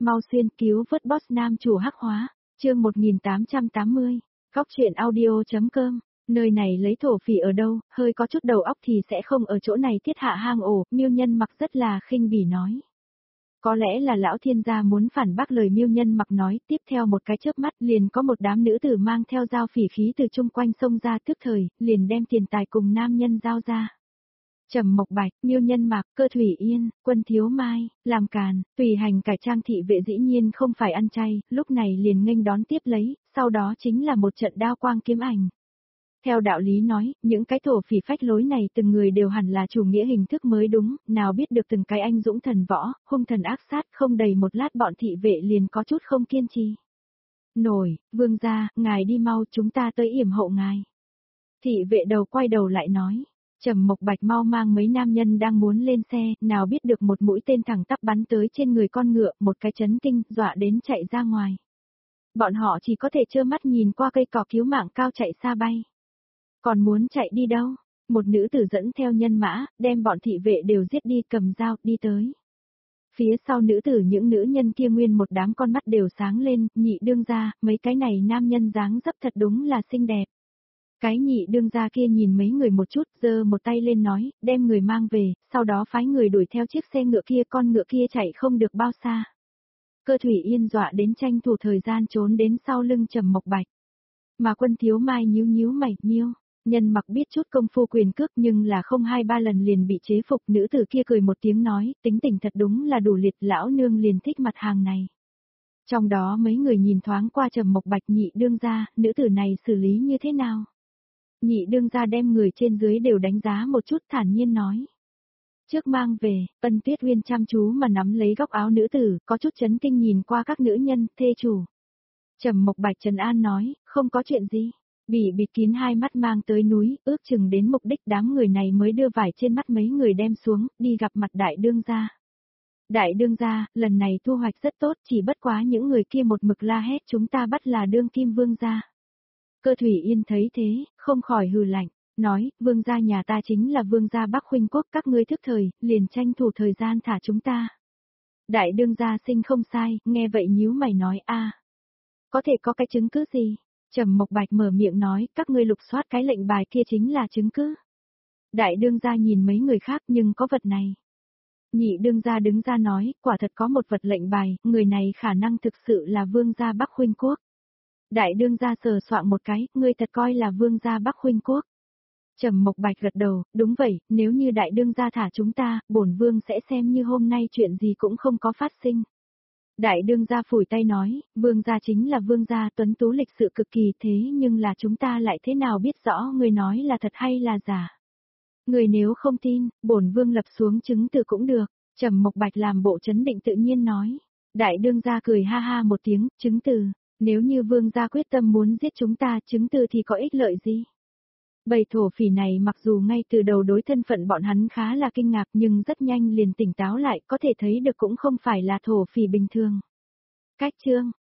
mau xuyên cứu vớt boss nam chủ hắc hóa, chương 1880, góc truyện audio.com, nơi này lấy thổ phỉ ở đâu, hơi có chút đầu óc thì sẽ không ở chỗ này thiết hạ hang ổ, Miêu Nhân Mặc rất là khinh bỉ nói. Có lẽ là lão thiên gia muốn phản bác lời Miêu Nhân Mặc nói, tiếp theo một cái chớp mắt liền có một đám nữ tử mang theo dao phỉ khí từ chung quanh xông ra tức thời, liền đem tiền tài cùng nam nhân giao ra. Trầm Mộc Bạch, Miêu Nhân Mặc, Cơ Thủy Yên, Quân Thiếu Mai, Làm Càn, tùy hành cải trang thị vệ dĩ nhiên không phải ăn chay, lúc này liền nghênh đón tiếp lấy, sau đó chính là một trận đao quang kiếm ảnh. Theo đạo lý nói, những cái thổ phỉ phách lối này từng người đều hẳn là chủ nghĩa hình thức mới đúng, nào biết được từng cái anh dũng thần võ, hung thần ác sát, không đầy một lát bọn thị vệ liền có chút không kiên trì. Nổi, vương gia, ngài đi mau, chúng ta tới yểm hậu ngài. Thị vệ đầu quay đầu lại nói. Trầm Mộc Bạch mau mang mấy nam nhân đang muốn lên xe, nào biết được một mũi tên thẳng tắp bắn tới trên người con ngựa, một cái chấn kinh, dọa đến chạy ra ngoài. Bọn họ chỉ có thể trơ mắt nhìn qua cây cỏ cứu mạng cao chạy xa bay. Còn muốn chạy đi đâu? Một nữ tử dẫn theo nhân mã, đem bọn thị vệ đều giết đi, cầm dao, đi tới. Phía sau nữ tử những nữ nhân kia nguyên một đám con mắt đều sáng lên, nhị đương gia, mấy cái này nam nhân dáng dấp thật đúng là xinh đẹp. Cái nhị đương gia kia nhìn mấy người một chút, giơ một tay lên nói, đem người mang về, sau đó phái người đuổi theo chiếc xe ngựa kia, con ngựa kia chạy không được bao xa. Cơ Thủy Yên dọa đến tranh thủ thời gian trốn đến sau lưng Trầm Mộc Bạch. Mà Quân Thiếu Mai nhíu nhíu mày, Miêu Nhân Mặc biết chút công phu quyền cước nhưng là không 2-3 lần liền bị chế phục, nữ tử kia cười một tiếng nói, tính tình thật đúng là đủ liệt, lão nương liền thích mặt hàng này. Trong đó mấy người nhìn thoáng qua Trầm Mộc Bạch, nhị đương gia, nữ tử này xử lý như thế nào? Nhị đương gia đem người trên dưới đều đánh giá một chút, thản nhiên nói. Trước mang về, Ân Tuyết Uyên chăm chú mà nắm lấy góc áo nữ tử, có chút chấn kinh nhìn qua các nữ nhân, thê chủ. Trầm Mộc Bạch trấn an nói, không có chuyện gì. Bị bịt kín hai mắt mang tới núi, ước chừng đến mục đích, đám người này mới đưa vải trên mắt mấy người đem xuống, đi gặp mặt đại đương gia. Đại đương gia, lần này thu hoạch rất tốt, chỉ bất quá những người kia một mực la hét chúng ta bắt là đương kim vương gia. Cơ Thủy Yên thấy thế, không khỏi hừ lạnh, nói, vương gia nhà ta chính là vương gia Bắc Huynh Quốc, các ngươi thức thời, liền tranh thủ thời gian thả chúng ta. Đại đương gia sinh không sai, nghe vậy nhíu mày nói a, có thể có cái chứng cứ gì? Trầm Mộc Bạch mở miệng nói, các ngươi lục soát cái lệnh bài kia chính là chứng cứ. Đại đương gia nhìn mấy người khác nhưng có vật này. Nhị đương gia đứng ra nói, quả thật có một vật lệnh bài, người này khả năng thực sự là vương gia Bắc Huynh Quốc. Đại đương gia sờ soạng một cái, ngươi thật coi là vương gia Bắc Huynh Quốc. Trầm Mộc Bạch gật đầu, đúng vậy, nếu như đại đương gia thả chúng ta, bổn vương sẽ xem như hôm nay chuyện gì cũng không có phát sinh. Đại đương gia phủi tay nói, vương gia chính là vương gia, tuấn tú lịch sự cực kỳ, thế nhưng là chúng ta lại thế nào biết rõ người nói là thật hay là giả. Người nếu không tin, bổn vương lập xuống chứng từ cũng được. Trầm Mộc Bạch làm bộ trấn định tự nhiên nói. Đại đương gia cười ha ha một tiếng, chứng từ. Nếu như vương gia quyết tâm muốn giết chúng ta, chứng từ thì có ích lợi gì? Bầy thổ phỉ này mặc dù ngay từ đầu đối thân phận bọn hắn khá là kinh ngạc nhưng rất nhanh liền tỉnh táo lại, có thể thấy được cũng không phải là thổ phỉ bình thường. Cách chương,